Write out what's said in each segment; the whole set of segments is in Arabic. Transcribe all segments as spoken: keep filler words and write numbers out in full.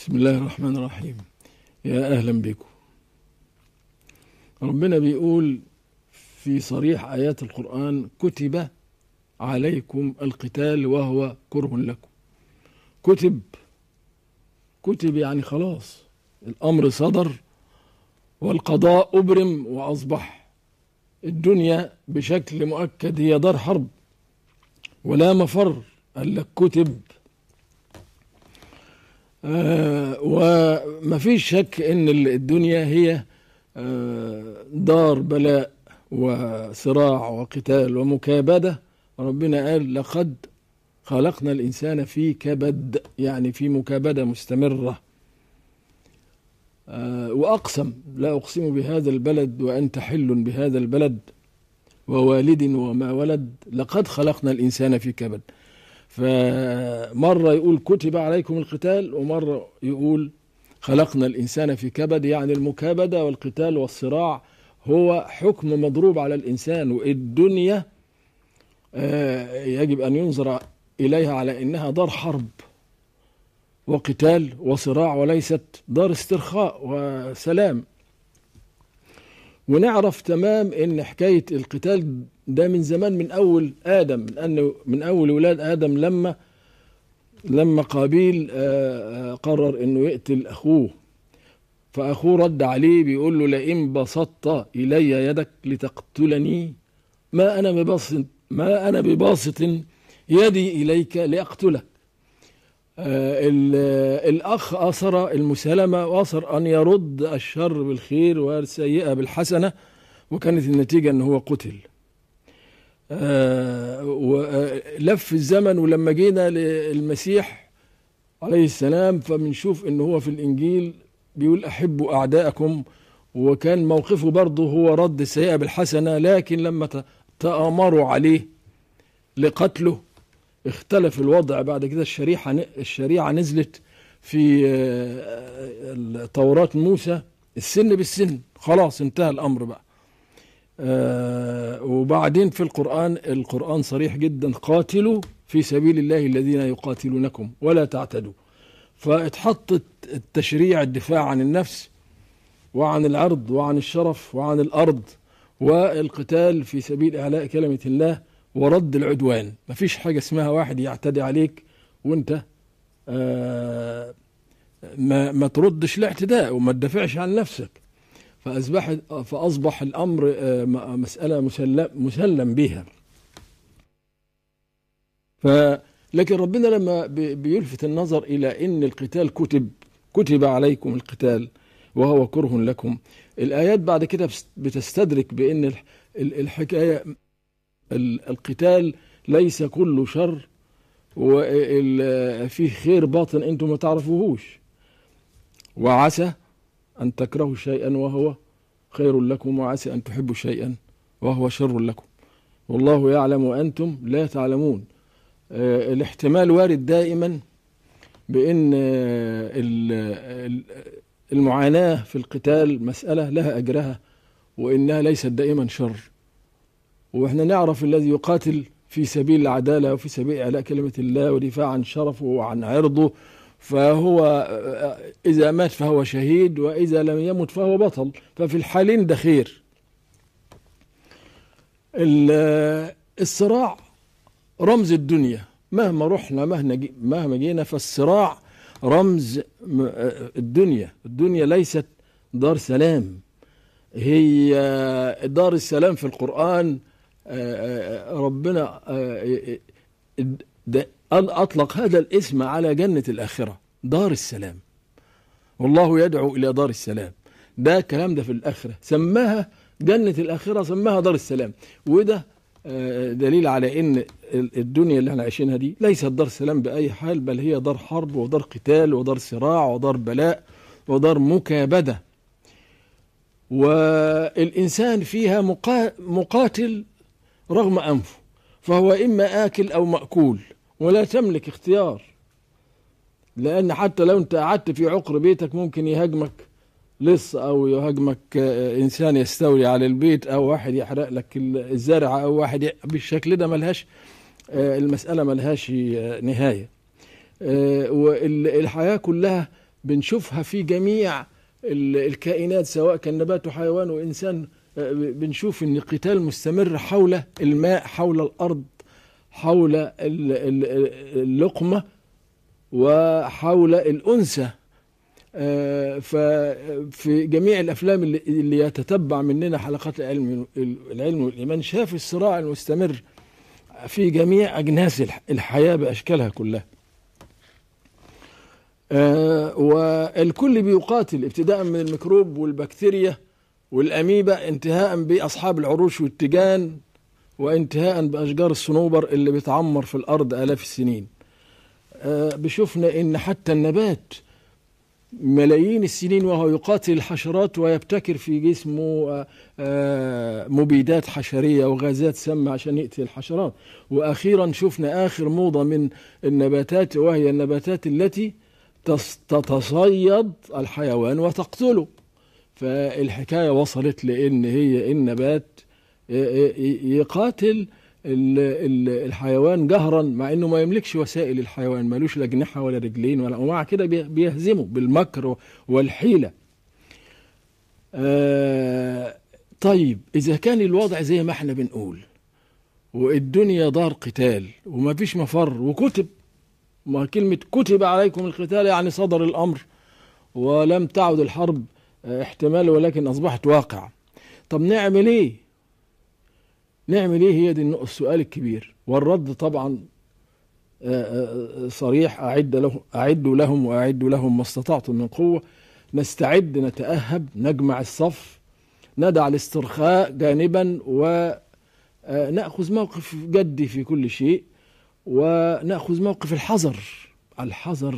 بسم الله الرحمن الرحيم. يا أهلا بكم. ربنا بيقول في صريح آيات القرآن: كتب عليكم القتال وهو كره لكم. كتب كتب يعني خلاص الأمر صدر والقضاء أبرم وأصبح الدنيا بشكل مؤكد هي دار حرب ولا مفر. قال لك كتب. آه وما فيش شك ان الدنيا هي آه دار بلاء وصراع وقتال ومكابدة. ربنا قال: لقد خلقنا الإنسان في كبد، يعني في مكابدة مستمرة. آه وأقسم: لا أقسم بهذا البلد وأنت حل بهذا البلد ووالد وما ولد لقد خلقنا الإنسان في كبد. فمرة يقول كتب عليكم القتال، ومرة يقول خلقنا الإنسان في كبد، يعني المكابدة والقتال والصراع هو حكم مضروب على الإنسان. والدنيا يجب أن ينظر إليها على إنها دار حرب وقتال وصراع وليست دار استرخاء وسلام. ونعرف تمام إن حكاية القتال ده من زمان، من أول آدم، من أنه من أول ولاد آدم، لما لما قابيل قرر إنه يقتل أخوه، فأخوه رد عليه بيقول له: لئن بسطت إلي يدك لتقتلني ما أنا بباسط ما أنا بباسط يدي إليك لأقتلك. الأخ أصر المسالمة وأصر أن يرد الشر بالخير والسيئة بالحسنة، وكانت النتيجة أنه هو قتل. ولف الزمن، ولما جينا للمسيح عليه السلام فبنشوف أنه هو في الإنجيل بيقول: أحبوا أعداءكم، وكان موقفه برضه هو رد السيئة بالحسنة. لكن لما تآمروا عليه لقتله اختلف الوضع. بعد كده الشريعة الشريعة نزلت في توراة موسى السن بالسن، خلاص انتهى الأمر بقى. وبعدين في القرآن القرآن صريح جدا: قاتلوا في سبيل الله الذين يقاتلونكم ولا تعتدوا. فاتحطت التشريع الدفاع عن النفس وعن العرض وعن الشرف وعن الأرض، والقتال في سبيل إعلاء كلمة الله ورد العدوان. مفيش حاجة اسمها واحد يعتدي عليك وانت آه ما, ما تردش الاعتداء وما تدافعش عن نفسك. فأصبح, فأصبح الأمر آه مسألة مسلم, مسلم بها. لكن ربنا لما بيلفت النظر إلى أن القتال كتب كتب عليكم القتال وهو كره لكم، الآيات بعد كده بتستدرك بأن الحكاية القتال ليس كله شر، وفيه خير باطن انتم ما تعرفوهوش. وعسى أن تكرهوا شيئا وهو خير لكم، وعسى أن تحبوا شيئا وهو شر لكم، والله يعلم وأنتم لا تعلمون. الاحتمال وارد دائما بأن المعاناة في القتال مسألة لها أجرها، وإنها ليست دائما شر. وإحنا نعرف الذي يقاتل في سبيل العدالة وفي سبيل إعلاء كلمة الله ودفاع عن شرفه وعن عرضه، فهو إذا مات فهو شهيد، وإذا لم يمت فهو بطل. ففي الحالين ده خير. الصراع رمز الدنيا، مهما رحنا مهما جينا فالصراع رمز الدنيا. الدنيا ليست دار سلام، هي دار السلام. في القرآن ربنا أطلق هذا الاسم على جنة الآخرة، دار السلام، والله يدعو إلى دار السلام. ده كلام ده في الآخرة، سماها جنة الآخرة، سماها دار السلام. وده دليل على ان الدنيا اللي احنا عايشينها دي ليست دار سلام بأي حال، بل هي دار حرب ودار قتال ودار صراع ودار بلاء ودار مكابدة. والإنسان فيها مقاتل رغم أنفه، فهو إما آكل أو مأكول، ولا تملك اختيار. لأن حتى لو أنت قعدت في عقر بيتك ممكن يهاجمك لص، أو يهاجمك إنسان يستولي على البيت، أو واحد يحرق لك الزرع، أو واحد ي... بالشكل ده ملهاش المسألة ملهاش نهاية. والحياة كلها بنشوفها في جميع الكائنات سواء كان نبات وحيوان وإنسان. بنشوف إن قتال مستمر حول الماء، حول الأرض، حول اللقمة، وحول الأنثى. ففي جميع الأفلام اللي يتتبع مننا حلقات العلم العلم والإيمان شاف الصراع المستمر في جميع أجناس الحياة بأشكالها كلها. والكل بيقاتل، ابتداء من الميكروب والبكتيريا والأميبا، انتهاء بأصحاب العروش والتيجان، وانتهاء بأشجار الصنوبر اللي بتعمر في الأرض آلاف السنين. بشوفنا إن حتى النبات ملايين السنين وهو يقاتل الحشرات ويبتكر في جسمه مبيدات حشرية وغازات سامة عشان يقتل الحشرات. وأخيرا شفنا آخر موضة من النباتات، وهي النباتات التي تتصيد الحيوان وتقتله. فالحكاية وصلت لأن هي النبات يقاتل الحيوان جهرا، مع انه ما يملكش وسائل الحيوان، مالوش لا أجنحة ولا رجلين ولا، ومع كده بيهزمه بالمكر والحيلة. آه طيب إذا كان الوضع زي ما احنا بنقول، والدنيا دار قتال وما فيش مفر، وكتب، ما كلمة كتب عليكم القتال يعني صدر الأمر ولم تعد الحرب احتمال ولكن أصبحت واقع. طب نعمل ايه؟ نعمل ايه؟ هي دي السؤال الكبير، والرد طبعا صريح: أعد له أعدوا لهم وأعدوا لهم ما استطعتم من قوة. نستعد، نتأهب، نجمع الصف، ندع الاسترخاء جانبا، ونأخذ موقف جدي في كل شيء، ونأخذ موقف الحذر الحذر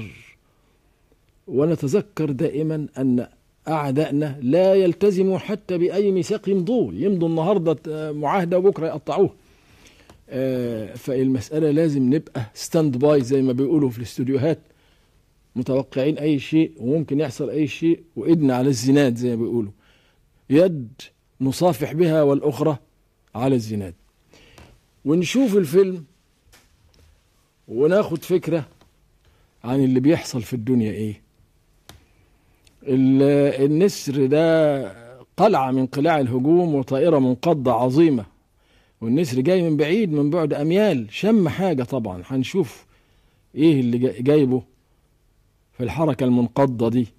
ونتذكر دائما أن أعدائنا لا يلتزموا حتى بأي ميثاق يمضوه، يمضوا النهاردة معاهدة وبكرة يقطعوه. فالمسألة لازم نبقى ستاند باي زي ما بيقولوا في الاستوديوهات، متوقعين أي شيء وممكن يحصل أي شيء، وإيدنا على الزناد زي ما بيقولوا، يد نصافح بها والأخرى على الزناد. ونشوف الفيلم وناخد فكرة عن اللي بيحصل في الدنيا إيه. النسر ده قلعة من قلاع الهجوم وطائرة منقضة عظيمة، والنسر جاي من بعيد، من بعد أميال، شم حاجة. طبعا هنشوف إيه اللي جايبه في الحركة المنقضة دي.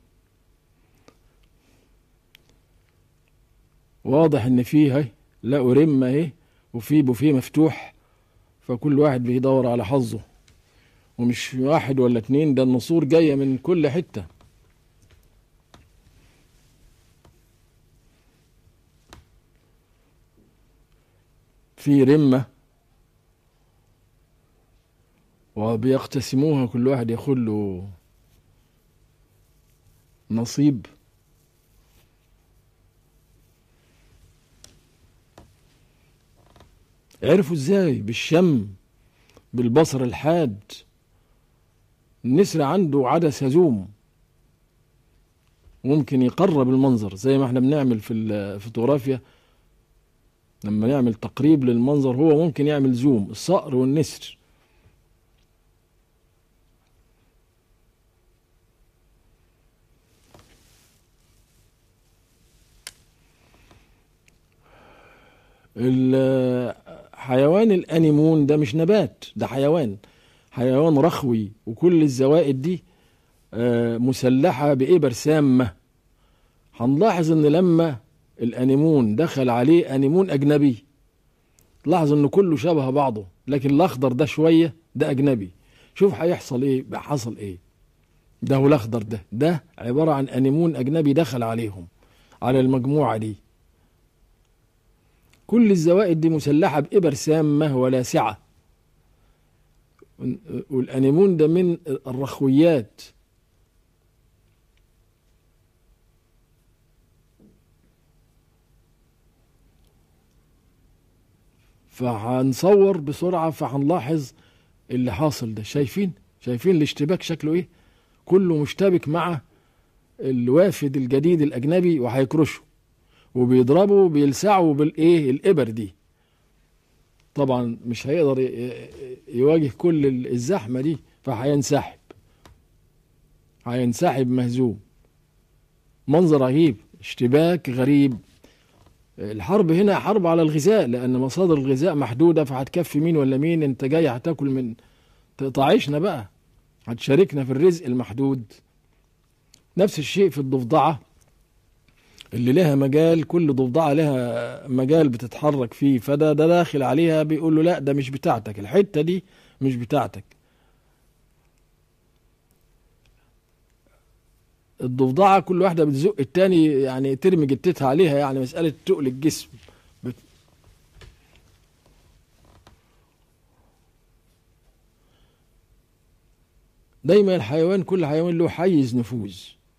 واضح إن فيه لقوا رمة إيه، وفيه بوفيه مفتوح، فكل واحد بيدور على حظه، ومش واحد ولا اتنين، ده النسور جاية من كل حتة. في رمة وبيقتسموها، كل واحد ياخد له نصيب. عرفوا ازاي؟ بالشم، بالبصر الحاد. النسر عنده عدسة زوم، ممكن يقرب المنظر زي ما احنا بنعمل في الفوتوغرافيا لما نعمل تقريب للمنظر، هو ممكن يعمل زوم، الصقر والنسر. الحيوان الأنيمون ده مش نبات، ده حيوان حيوان رخوي، وكل الزوائد دي مسلحة بإبر سامة. هنلاحظ ان لما الأنيمون دخل عليه أنيمون أجنبي، لاحظ انه كله شبه بعضه، لكن الأخضر ده شوية ده أجنبي. شوف هيحصل ايه، حصل ايه. ده هو الأخضر ده ده عبارة عن أنيمون أجنبي دخل عليهم، على المجموعة دي. كل الزوائد دي مسلحة بإبر سامة ولاسعة، والأنيمون ده من الرخويات. فهنصور بسرعة فهنلاحظ اللي حاصل ده. شايفين شايفين الاشتباك شكله ايه؟ كله مشتبك مع الوافد الجديد الأجنبي، وهيكرشه وبيضربوا بيلسعوا بالايه الإبر دي. طبعا مش هيقدر يواجه كل الزحمة دي، فهينسحب هينسحب مهزوم. منظر رهيب، اشتباك غريب. الحرب هنا حرب على الغذاء، لأن مصادر الغذاء محدودة، فهتكفي مين ولا مين؟ انت جاي هتاكل من تعيشنا بقى، هتشاركنا في الرزق المحدود. نفس الشيء في الضفدعة اللي لها مجال، كل ضفدعة لها مجال بتتحرك فيه، فده ده داخل عليها بيقول له لا ده مش بتاعتك، الحتة دي مش بتاعتك. الضفدعة كل واحدة بتزق التاني، يعني ترمي جتتها عليها، يعني مسألة تقل الجسم. بت... دايما الحيوان، كل حيوان له حيز نفوذ،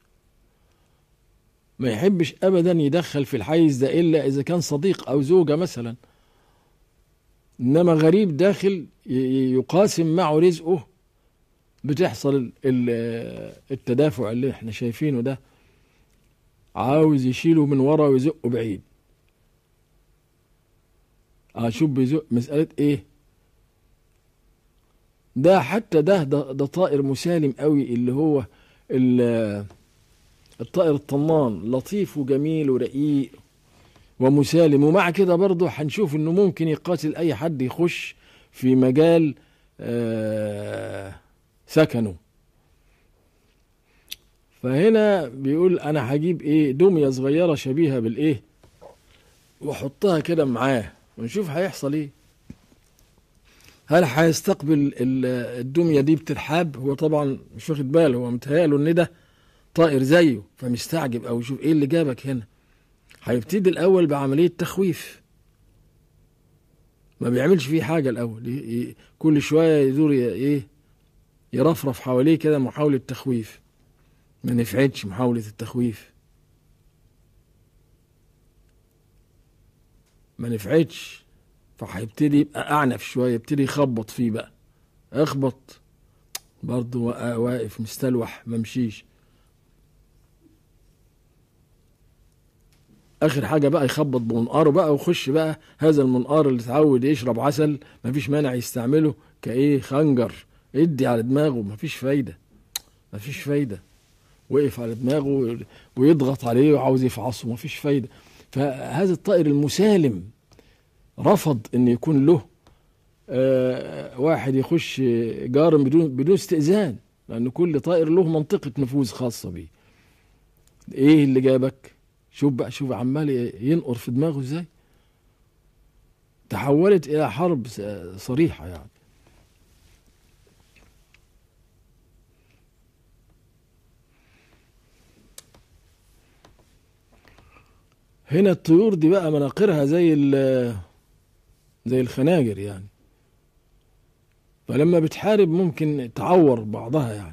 ما يحبش ابدا يدخل في الحيز ده الا اذا كان صديق او زوجة مثلا. انما غريب داخل يقاسم معه رزقه، بتحصل التدافع اللي احنا شايفينه ده، عاوز يشيله من ورا ويزقه بعيد. اشوف بيزق مسألة ايه ده؟ حتى ده ده, ده طائر مسالم قوي، اللي هو الطائر الطنان، لطيف وجميل ورقيق ومسالم، ومع كده برضه هنشوف انه ممكن يقاتل اي حد يخش في مجال آه سكنه. فهنا بيقول انا هجيب ايه، دمية صغيرة شبيهة بالايه، واحطها كده معاه ونشوف هيحصل ايه. هل هيستقبل الدمية دي بترحاب؟ هو طبعا مش واخد باله، هو متهيأله ان ده طائر زيه، فمستعجب او يشوف ايه اللي جابك هنا. هيبتدي الاول بعملية تخويف، ما بيعملش فيه حاجة الاول، كل شوية يدور ايه، يرفرف حواليه كده، محاولة تخويف. ما نفعتش محاولة التخويف، ما نفعتش، فهيبتدي يبقى اعنف شوية، يبتدي يخبط فيه بقى، اخبط برضه، واقف مستلوح ممشيش. اخر حاجة بقى يخبط بمنقاره بقى، وخش بقى هذا المنقار اللي اتعود يشرب عسل، مفيش مانع يستعمله كايه، خنجر، ادي على دماغه، مفيش فايدة، مفيش فايدة. وقف على دماغه ويضغط عليه وعاوز يفعصه، مفيش فايدة. فهذا الطائر المسالم رفض ان يكون له آه واحد يخش جار بدون بدون استئذان، لان كل طائر له منطقة نفوذ خاصة بيه. ايه اللي جابك؟ شوف بقى، شوف عمال ينقر في دماغه ازاي. تحولت الى حرب صريحة يعني. هنا الطيور دي بقى مناقرها زي زي الخناجر يعني، فلما بتحارب ممكن تعور بعضها يعني.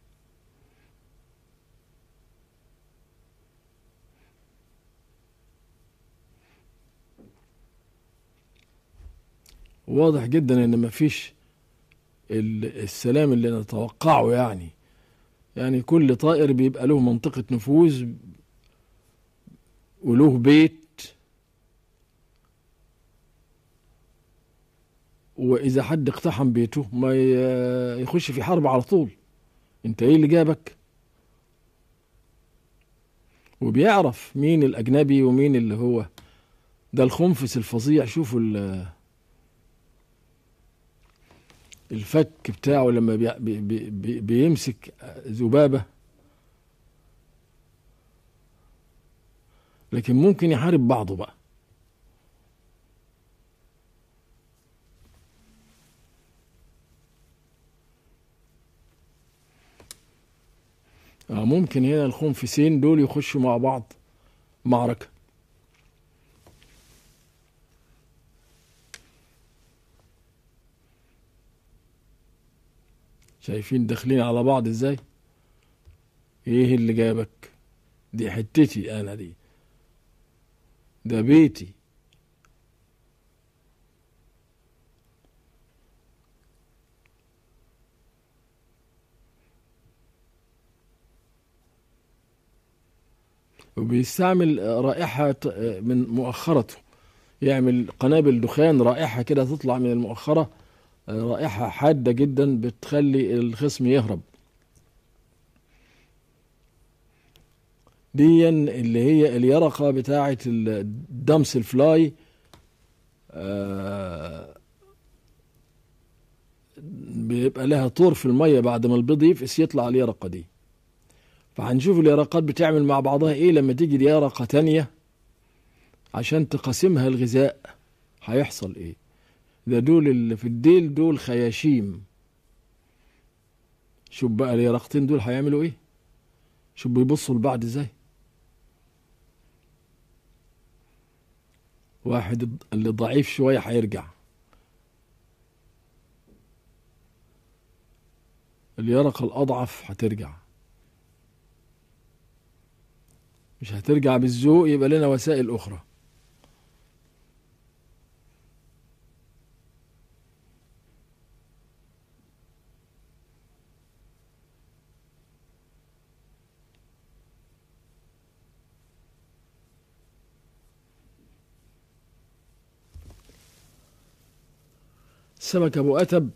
واضح جدا ان مفيش السلام اللي نتوقعه يعني. يعني كل طائر بيبقى له منطقة نفوذ وله بيت، واذا حد اقتحم بيته ما يخش في حرب على طول. انت ايه اللي جابك؟ وبيعرف مين الاجنبي ومين اللي هو ده. الخنفس الفظيع، شوفوا الفك بتاعه لما بي بي بي بيمسك ذبابة، لكن ممكن يحارب بعضه بقى. آه ممكن هنا الخنفسين دول يخشوا مع بعض معركة. شايفين داخلين على بعض ازاي؟ ايه اللي جابك؟ دي حتتي انا، دي ده بيتي. وبيستعمل رائحة من مؤخرته، يعمل قنابل دخان، رائحة كده تطلع من المؤخرة، رائحة حادة جدا بتخلي الخصم يهرب. دي اللي هي اليرقة بتاعة الدمس الفلاي. آه بيبقى لها طور في المية بعد ما البيض يفقس يطلع اليرقة دي. فهنشوف اليرقات بتعمل مع بعضها ايه لما تيجي اليرقة تانية عشان تقسمها الغذاء، هيحصل ايه. ده دول اللي في الديل دول خياشيم. شوف بقى اليرقتين دول هيعملوا ايه، شوف بيبصوا لبعض ازاي. واحد اللي ضعيف شوية هيرجع، اليرقة الأضعف هترجع. مش هترجع بالذوق، يبقى لنا وسائل أخرى. السمك أبو أتب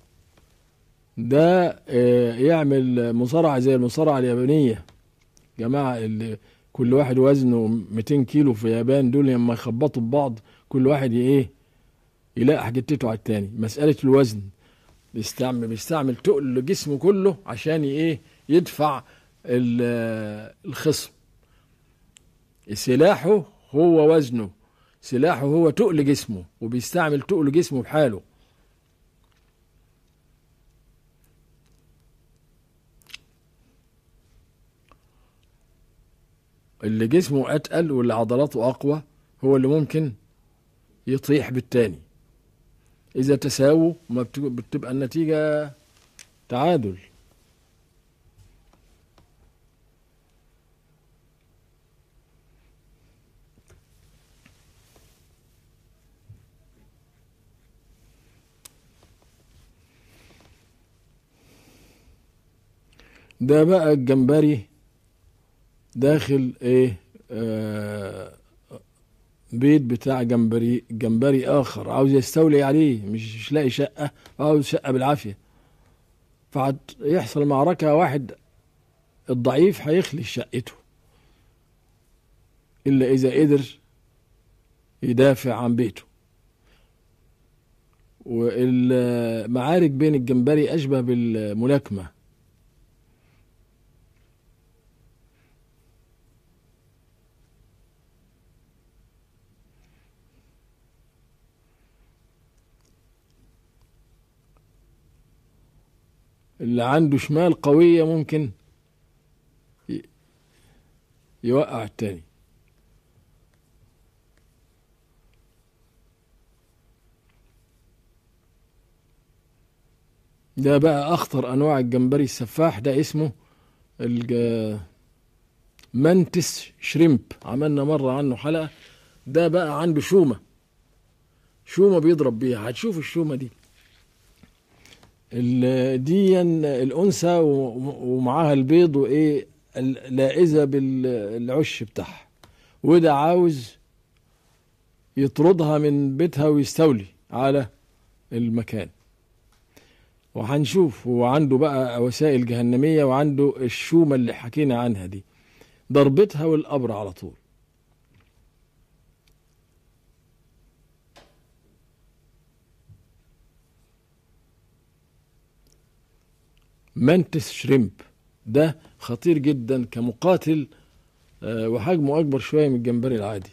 ده يعمل مصارعة زي المصارعة اليابانية. جماعة اللي كل واحد وزنه مئتين كيلو في اليابان، دول لما يخبطوا ببعض كل واحد ايه يلاقي حاجتته على التاني. مسألة الوزن بيستعمل بيستعمل تقل جسمه كله عشان ايه يدفع الخصم. سلاحه هو وزنه، سلاحه هو تقل جسمه، وبيستعمل تقل جسمه بحاله. اللي جسمه أتقل واللي عضلاته أقوى هو اللي ممكن يطيح بالتاني. إذا تساووا ما بتبقى النتيجة تعادل. ده بقى الجمبري داخل ايه آه بيت بتاع جمبري جمبري اخر عاوز يستولي عليه، مش مش لاقي شقة، عاوز شقة بالعافية. فيحصل معركة، واحد الضعيف هيخلي شقته إلا إذا قدر يدافع عن بيته. والمعارك بين الجمبري أشبه بالملاكمة. اللي عنده شمال قوية ممكن يوقع التاني. ده بقى أخطر أنواع الجمبري السفاح، ده اسمه المانتس شريمب، عملنا مرة عنه حلقة. ده بقى عنده شومة، شومة بيضرب بيها. هتشوف الشومة دي دي الأنثى ومعاها البيض وإيه لائزة بالعش بتاعها، وده عاوز يطردها من بيتها ويستولي على المكان. وهنشوف هو عنده بقى وسائل جهنمية، وعنده الشومة اللي حكينا عنها دي، ضربتها والقبر على طول. مانتس شريمب ده خطير جدا كمقاتل، وحجمه أكبر شوية من الجمبري العادي.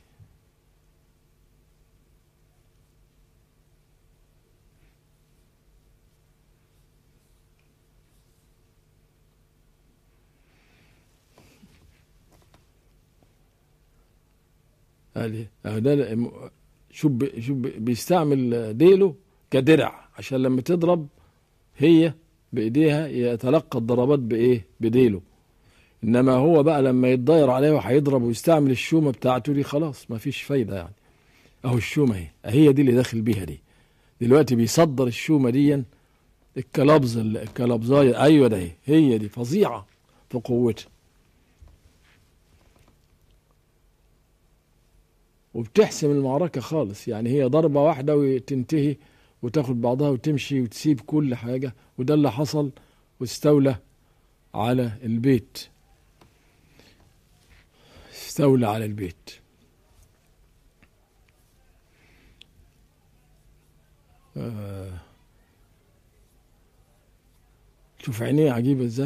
ده شوف شوف بيستعمل ديله كدرع عشان لما تضرب هي بايديها يتلقى الضربات بايه بديله. انما هو بقى لما يتضاير عليه وهيضرب ويستعمل الشومه بتاعته دي، خلاص ما فيش فايده يعني. اهو الشومه اهي هي دي اللي داخل بيها دي دلوقتي، بيصدر الشومه دي الكلابز الكلابزايه. ايوه ده هي هي دي فظيعه في قوتها، وبتحسم المعركة خالص. يعني هي ضربة واحدة وتنتهي وتاخد بعضها وتمشي وتسيب كل حاجة. وده اللي حصل، واستولى على البيت. استولى على البيت. آه شوف عينيه عجيبة ازاي.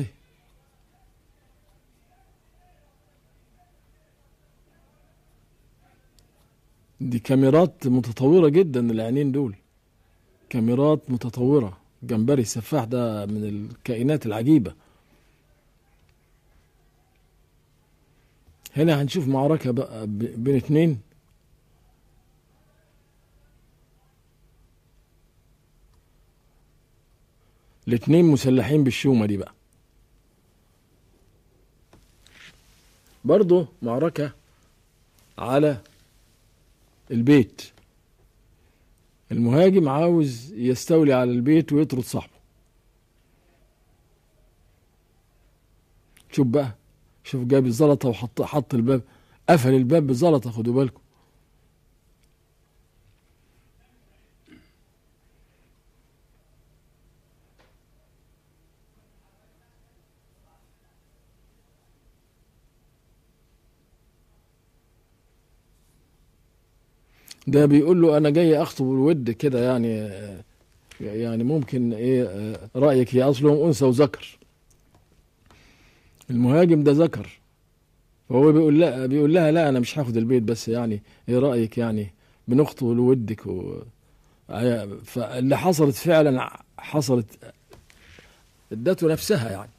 دي كاميرات متطورة جدا، العينين دول كاميرات متطورة. جمبري السفاح ده من الكائنات العجيبة. هنا هنشوف معركة بقى بين اتنين، الاتنين مسلحين بالشومة دي بقى. برضو معركة على البيت. المهاجم عاوز يستولي على البيت ويطرد صاحبه. شوف بقى، شوف جاب الزلطة وحط حط الباب، قفل الباب بزلطة، خدوا بالكم. ده بيقول له انا جاي اخطب الود كده، يعني يعني ممكن ايه رأيك؟ هي اصلهم انثى وذكر، المهاجم ده ذكر، فهو بيقول لا، بيقول لها لا انا مش هاخد البيت، بس يعني ايه رأيك؟ يعني بنخطب لودك و... فاللي حصلت فعلا حصلت، ادته نفسها يعني.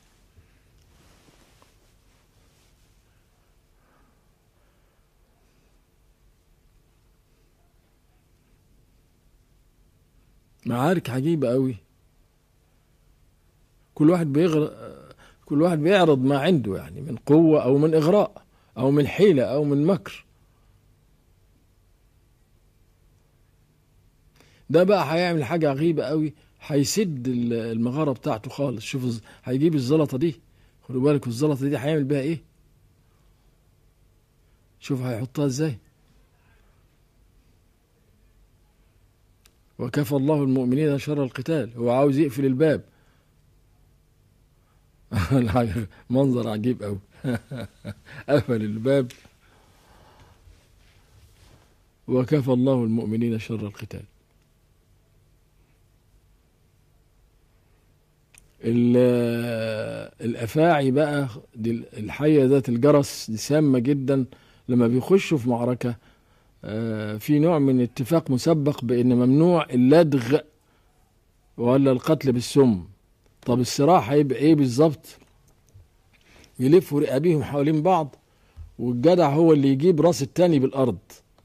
معارك عجيبة قوي. كل واحد بيغر كل واحد بيعرض ما عنده، يعني من قوة أو من إغراء أو من حيلة أو من مكر. ده بقى هيعمل حاجة عجيبة قوي، هيسد المغارة بتاعته خالص. شوف هيجيب الزلطة دي، خدوا بالكوا الزلطة دي هيعمل بيها إيه. شوف هيحطها إزاي. وكفى الله المؤمنين شر القتال. هو عاوز يقفل الباب. منظر عجيب قوي. قفل الباب. وكفى الله المؤمنين شر القتال. الأفاعي بقى دي الحية ذات الجرس، دي سامة جدا. لما بيخشوا في معركة في نوع من اتفاق مسبق بأن ممنوع اللدغ ولا القتل بالسم. طب الصراع هيبقى ايه بالظبط؟ يلفوا رقابيهم حوالين بعض، والجدع هو اللي يجيب راس التاني بالأرض.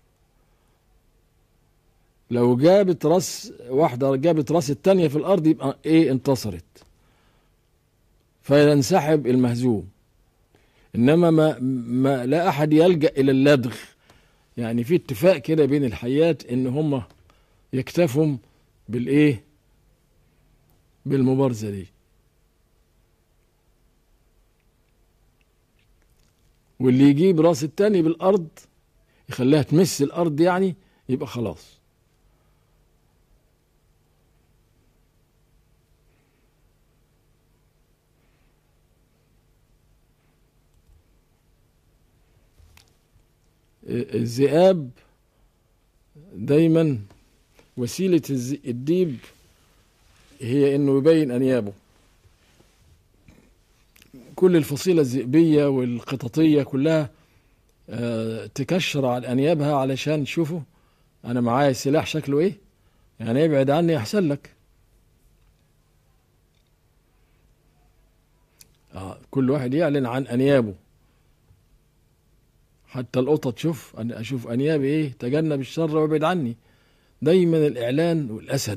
لو جابت راس واحدة جابت راس التانية في الأرض يبقى ايه؟ انتصرت، فينسحب المهزوم. إنما ما, ما لا أحد يلجأ إلى اللدغ. يعني في اتفاق كده بين الحيات إن هم يكتفهم بالإيه؟ بالمبارزة دي. واللي يجيب راس التاني بالأرض يخليها تمس الأرض يعني، يبقى خلاص. الذئاب دايما وسيلة الديب هي انه يبين انيابه. كل الفصيلة الذئبية والقططية كلها تكشر على انيابها علشان شوفوا انا معايا سلاح شكله ايه، يعني ابعد عني احسن لك. آه كل واحد يعلن عن انيابه. حتى القطط شوف أنا اشوف انيابي ايه، تجنب الشر وابعد عني. دايما الاعلان. والاسد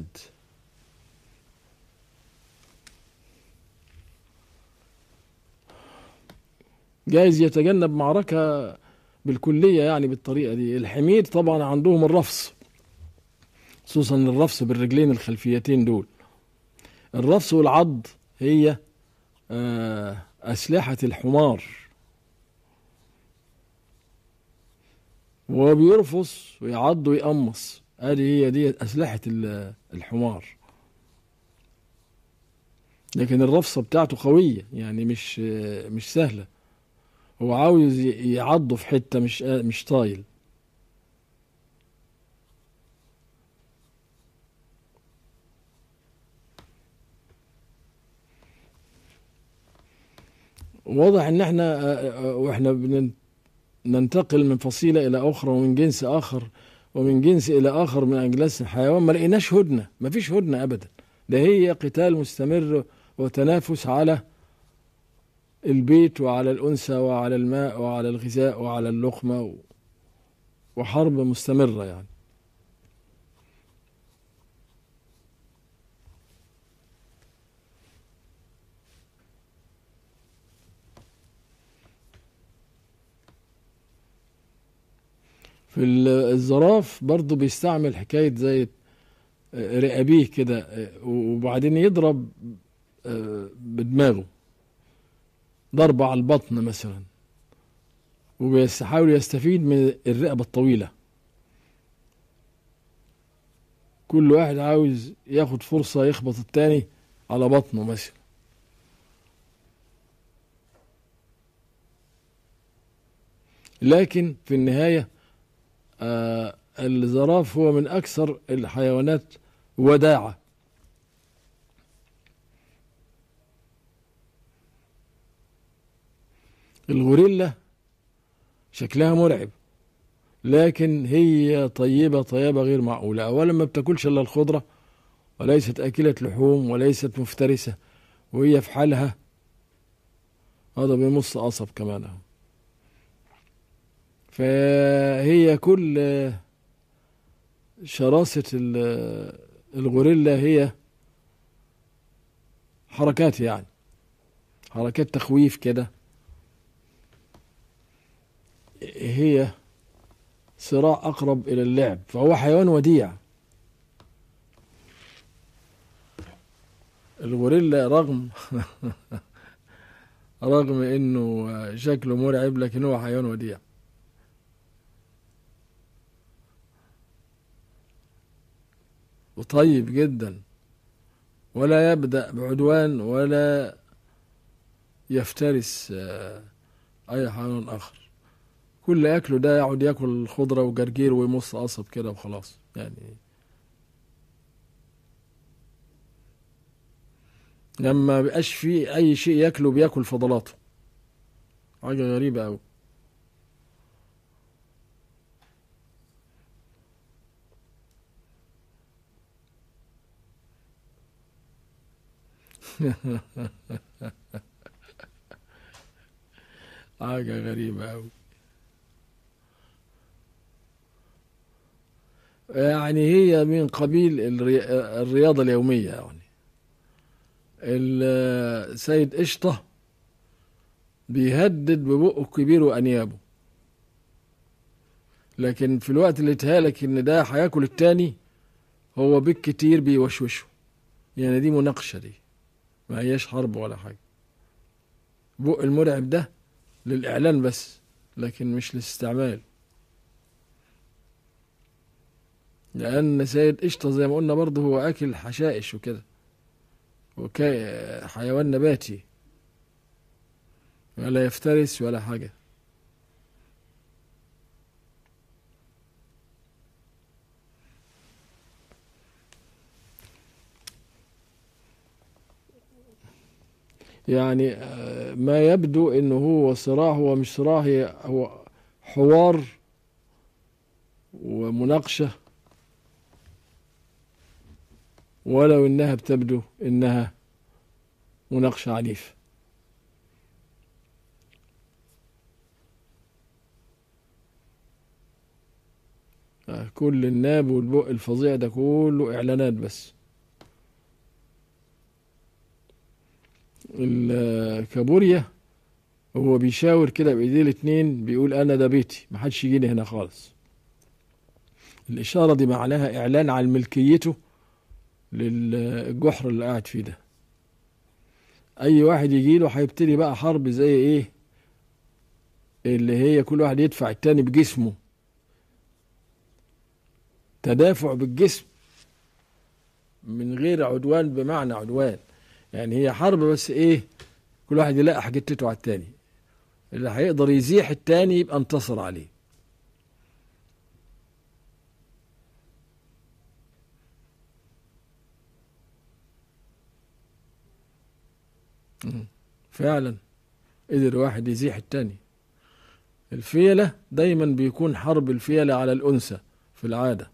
جايز يتجنب معركة بالكلية يعني بالطريقة دي. الحمير طبعا عندهم الرفص، خصوصا الرفص بالرجلين الخلفيتين دول. الرفص والعض هي أسلحة الحمار، وهو بيرفص ويعض ويقمص. هذه هي دي أسلحة الحمار. لكن الرفصة بتاعته قوية، يعني مش مش سهلة. هو عاوز ي- يعضه في حتة مش مش طايل. واضح ان احنا آه، آه، واحنا بنن- ننتقل من فصيلة الى اخرى ومن جنس اخر ومن جنس الى اخر من اجناس الحيوان، ما لقيناش هدنة، ما فيش هدنة ابدا. ده هي قتال مستمر وتنافس على البيت وعلى الأنثى وعلى الماء وعلى الغذاء وعلى اللقمة و- وحرب مستمرة يعني. في ال- الزراف برضو بيستعمل حكاية زي رقابيه كده، وبعدين يضرب آه، بدماغه ضربة على البطن مثلا، وبيحاول يستفيد من الرقبة الطويلة. كل واحد عاوز ياخد فرصة يخبط التاني على بطنه مثلا. لكن في النهاية آه الزراف هو من أكثر الحيوانات وداعة. الغوريلا شكلها مرعب، لكن هي طيبة طيبة غير معقولة. أولا ما بتاكلش إلا الخضرة، وليست أكلة لحوم، وليست مفترسة، وهي في حالها. هذا بيمص قصب كمان أهو. فهي كل شراسة ال- الغوريلا هي حركات، يعني حركات تخويف كده. هي صراع أقرب إلى اللعب، فهو حيوان وديع. الغوريلا رغم رغم إنه شكله مرعب، لكن هو حيوان وديع وطيب جدا، ولا يبدأ بعدوان ولا يفترس آه، أي حيوان آخر. كل أكله ده يقعد ياكل خضرة وجرجير ويمص قصب كده وخلاص يعني. لما بيبقاش فيه أي شيء ياكله بياكل فضلاته. حاجة غريبة أوي. حاجة غريبة أوي. يعني هي من قبيل الري... الرياضة اليومية يعني. السيد قشطة بيهدد ببقه الكبير وأنيابه، لكن في الوقت اللي اتهالك إن ده هياكل التاني، هو بالكتير بيوشوشه. يعني دي مناقشة، دي ما هياش حرب ولا حاجة. بق المرعب ده للإعلان بس، لكن مش للاستعمال. لأن سيد قشطة زي ما قلنا برضه هو أكل حشائش وكده، وكا حيوان نباتي، ولا يفترس ولا حاجة. يعني آه، ما يبدو انه هو صراع، هو مش صراع، هي هو حوار ومناقشة، ولو انها بتبدو انها مناقشة عنيفة. آه، كل الناب والبق الفظيع ده كله اعلانات بس. الكابوريا هو بيشاور كده بايديه الاتنين، بيقول انا ده بيتي، محدش يجيني هنا خالص. الاشارة دي معناها اعلان عن ملكيته للجحر اللي قاعد فيه ده. اي واحد يجي له هيبتدي بقى حرب زي ايه، اللي هي كل واحد يدفع التاني بجسمه، تدافع بالجسم من غير عدوان بمعنى عدوان. يعني هي حرب بس ايه، كل واحد يلاقي حاجته على التاني. اللي هيقدر يزيح التاني يبقى انتصر عليه. فعلا قدر واحد يزيح التاني. الفيلة دايما بيكون حرب الفيلة على الأنثى في العادة،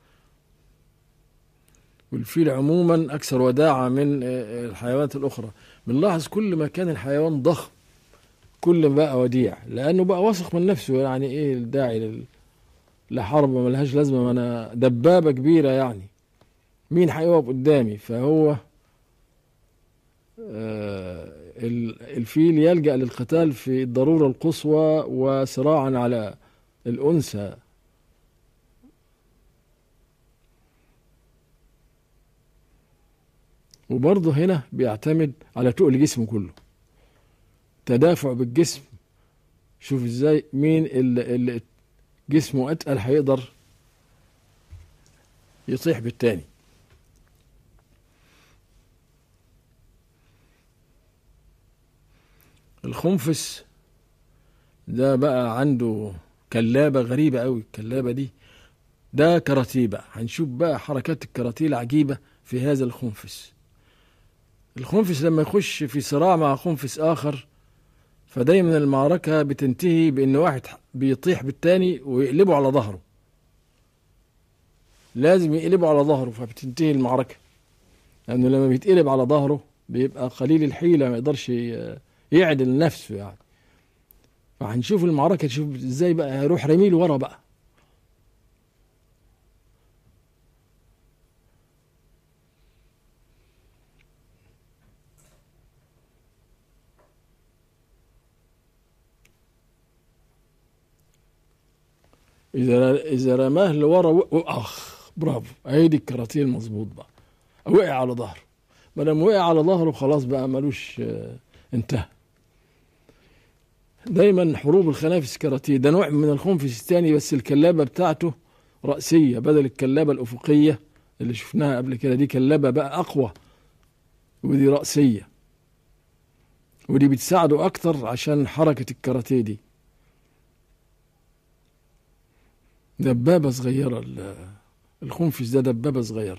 والفيل عموما أكثر وداعة من الحيوانات الأخرى. بنلاحظ كل ما كان الحيوان ضخم كل ما بقى وديع، لأنه بقى واثق من نفسه. يعني إيه الداعي لل... لحرب ملهاش لازمة، ما أنا دبابة كبيرة يعني مين هيقف قدامي؟ فهو آه الفيل يلجأ للقتال في الضرورة القصوى وصراعا على الأنثى. وبرضه هنا بيعتمد على تقل جسمه كله، تدافع بالجسم. شوف ازاي مين اللي, اللي جسمه اتقل هيقدر يطيح بالتاني. الخنفس ده بقى عنده كلابة غريبة قوي. الكلابة دي ده كاراتيه بقى. هنشوف بقى حركات الكاراتيه العجيبة في هذا الخنفس. الخنفس لما يخش في صراع مع خنفس آخر فدايما المعركة بتنتهي بأن واحد بيطيح بالتاني ويقلبه على ظهره، لازم يقلبه على ظهره فبتنتهي المعركة، لأنه لما بيتقلب على ظهره بيبقى قليل الحيلة، ما يقدرش يعدل نفسه يعني. فهنشوف المعركة تشوف ازاي بقى هيروح رميل ورا بقى. إذا إذا رماه لورا و... أخ برافو، هيدي الكاراتيه المظبوط بقى. وقع على ظهره، ما دام وقع على ظهره خلاص بقى ملوش آه انتهى. دايما حروب الخنافس كاراتيه. ده نوع من الخنفس الثاني بس الكلابة بتاعته رأسية بدل الكلابة الأفقية اللي شفناها قبل كده. دي كلابة بقى أقوى ودي رأسية، ودي بتساعده أكتر عشان حركة الكاراتيه دي. دبابة صغيرة الخنفس ده، دبابة صغيرة.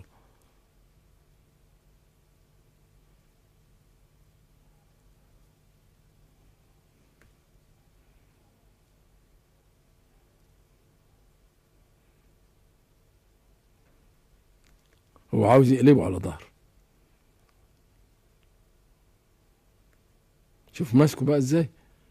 هو عاوز يقلبه على ظهره. شوف ماسكه بقى ازاي.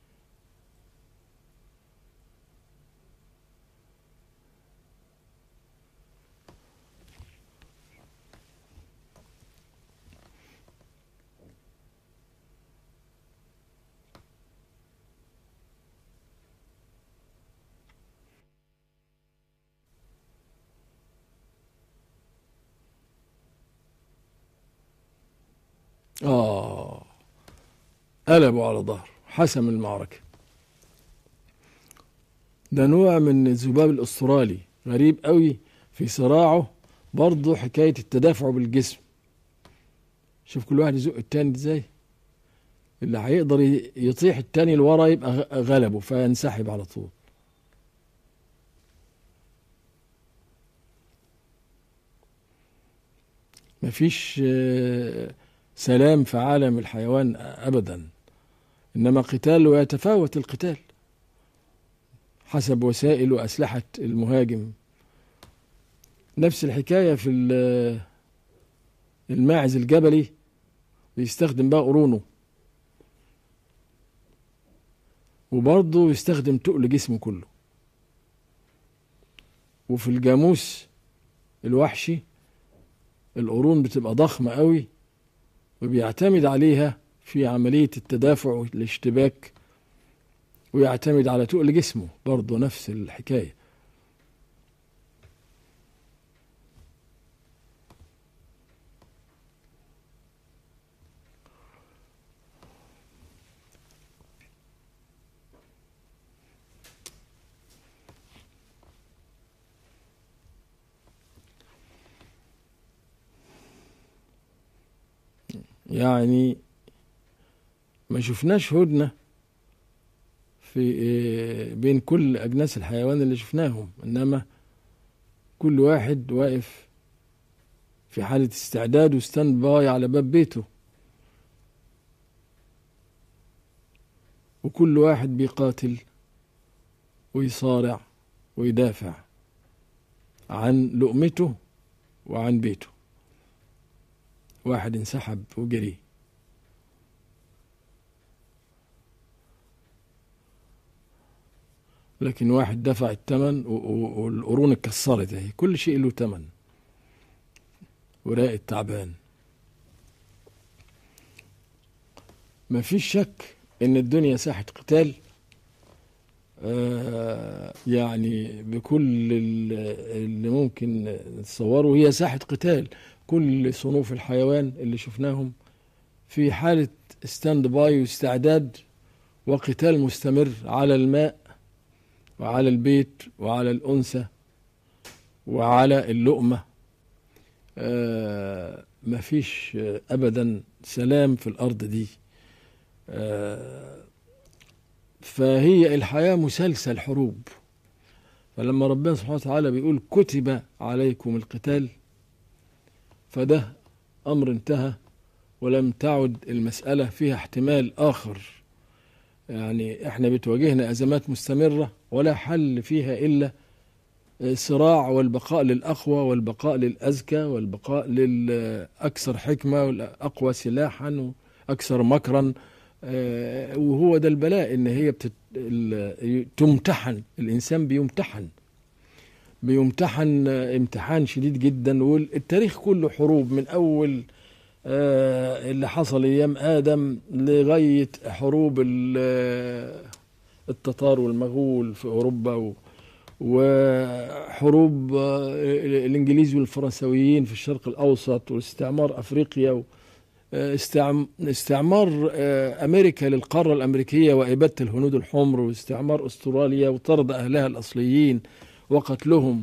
آه قلبوا على ظهره، حسم المعركة. ده نوع من الذباب الأسترالي غريب قوي في صراعه، برضه حكاية التدافع بالجسم. شوف كل واحد يزق التاني ازاي. اللي هيقدر يطيح التاني لورا يبقى غلبه فينسحب على طول. مفيش سلام في عالم الحيوان أبدا، إنما قتال ويتفاوت القتال حسب وسائل وأسلحة المهاجم. نفس الحكاية في الماعز الجبلي بيستخدم بقى قرونه، وبرضه يستخدم تقل جسمه كله. وفي الجاموس الوحشي القرون بتبقى ضخمة قوي وبيعتمد عليها في عملية التدافع والاشتباك، ويعتمد على تقل جسمه برضه نفس الحكاية. يعني ما شفناش هدنة في بين كل أجناس الحيوان اللي شفناهم، إنما كل واحد واقف في حالة استعداد وستاند باي على باب بيته، وكل واحد بيقاتل ويصارع ويدافع عن لقمته وعن بيته. واحد انسحب وجري، لكن واحد دفع الثمن والقرون اتكسرت. اهي كل شيء له ثمن، وراء التعبان. ما فيش شك ان الدنيا ساحة قتال، آه يعني بكل اللي ممكن نتصوره هي ساحة قتال. كل صنوف الحيوان اللي شفناهم في حالة ستاند باي واستعداد وقتال مستمر على الماء وعلى البيت وعلى الأنثى وعلى اللقمة. آه ما فيش أبدا سلام في الأرض دي. آه فهي الحياة مسلسل حروب. فلما ربنا سبحانه وتعالى بيقول كتب عليكم القتال، فده أمر انتهى، ولم تعد المسألة فيها احتمال آخر. يعني احنا بتواجهنا أزمات مستمرة ولا حل فيها إلا صراع، والبقاء للأقوى والبقاء للأذكى والبقاء للأكثر حكمة والأقوى سلاحا وأكثر مكرا. وهو ده البلاء، إن هي بتت... تمتحن الإنسان، بيمتحن بيمتحن امتحان شديد جدا. والتاريخ كله حروب، من أول اللي حصل أيام آدم لغاية حروب التتار والمغول في أوروبا، وحروب الإنجليز والفرنسويين في الشرق الأوسط، واستعمار أفريقيا، استعمار أمريكا للقارة الأمريكية وإبادة الهنود الحمر، واستعمار أستراليا وطرد أهلها الأصليين وقتلهم،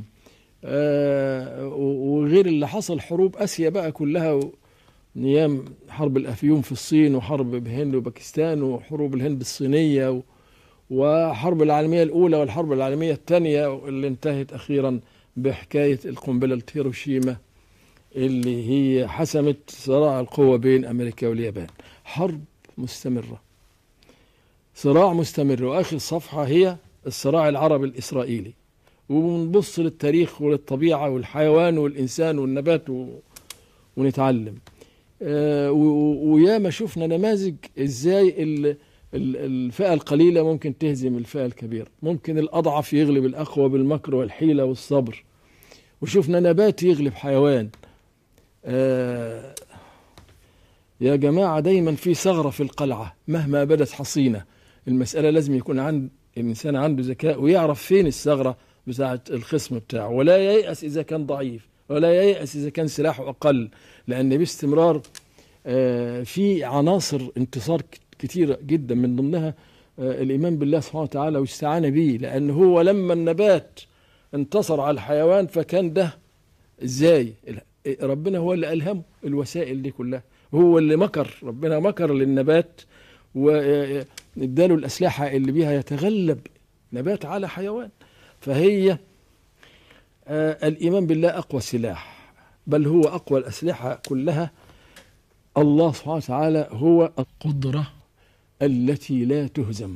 وغير اللي حصل حروب آسيا بقى كلها، نيام حرب الأفيون في الصين، وحرب الهند وباكستان، وحروب الهند الصينية، وحرب العالمية الأولى والحرب العالمية الثانية اللي انتهت أخيرا بحكاية القنبلة هيروشيما اللي هي حسمت صراع القوة بين أمريكا واليابان. حرب مستمرة، صراع مستمر. وآخر صفحة هي الصراع العربي الإسرائيلي. وبنبص للتاريخ وللطبيعة والحيوان والإنسان والنبات و... ونتعلم. آه وياما شفنا نماذج إزاي ال... الفئة القليلة ممكن تهزم الفئة الكبيرة، ممكن الأضعف يغلب الأقوى بالمكر والحيلة والصبر. وشفنا نبات يغلب حيوان. آه يا جماعة، دايما في ثغرة في القلعة مهما بدت حصينة. المسألة لازم يكون عند الإنسان عنده ذكاء ويعرف فين الثغرة بتاعة الخصم بتاعه، ولا ييأس إذا كان ضعيف، ولا ييأس إذا كان سلاحه أقل، لأن باستمرار آه في عناصر انتصار كتيرة جدا، من ضمنها آه الإيمان بالله سبحانه وتعالى واستعانة به. لأن هو لما النبات انتصر على الحيوان فكان ده إزاي؟ ربنا هو اللي ألهمه الوسائل دي كلها، هو اللي مكر، ربنا مكر للنبات واداله الأسلحة اللي بيها يتغلب نبات على حيوان. فهي آه الإيمان بالله أقوى سلاح، بل هو أقوى الأسلحة كلها. الله سبحانه وتعالى هو القدرة التي لا تهزم.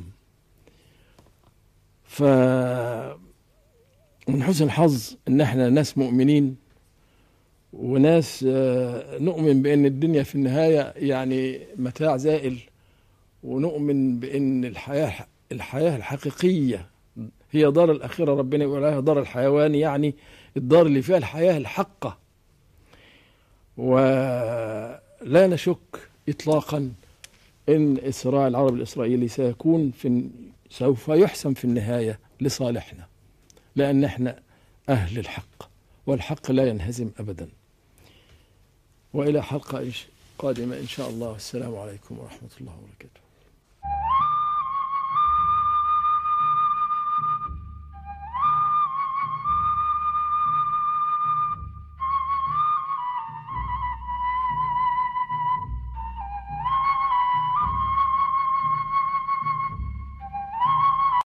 فمن حسن الحظ ان احنا ناس مؤمنين، وناس نؤمن بان الدنيا في النهاية يعني متاع زائل، ونؤمن بان الحياة الحياة الحقيقية هي دار الآخرة. ربنا يقول عليها دار الحيوان، يعني الدار اللي فيها الحياة الحقة. ولا نشك إطلاقا ان الصراع العربي الإسرائيلي سيكون في سوف يحسم في النهاية لصالحنا، لأن احنا أهل الحق، والحق لا ينهزم أبدا. وإلى حلقة قادمة إن شاء الله. السلام عليكم ورحمة الله وبركاته.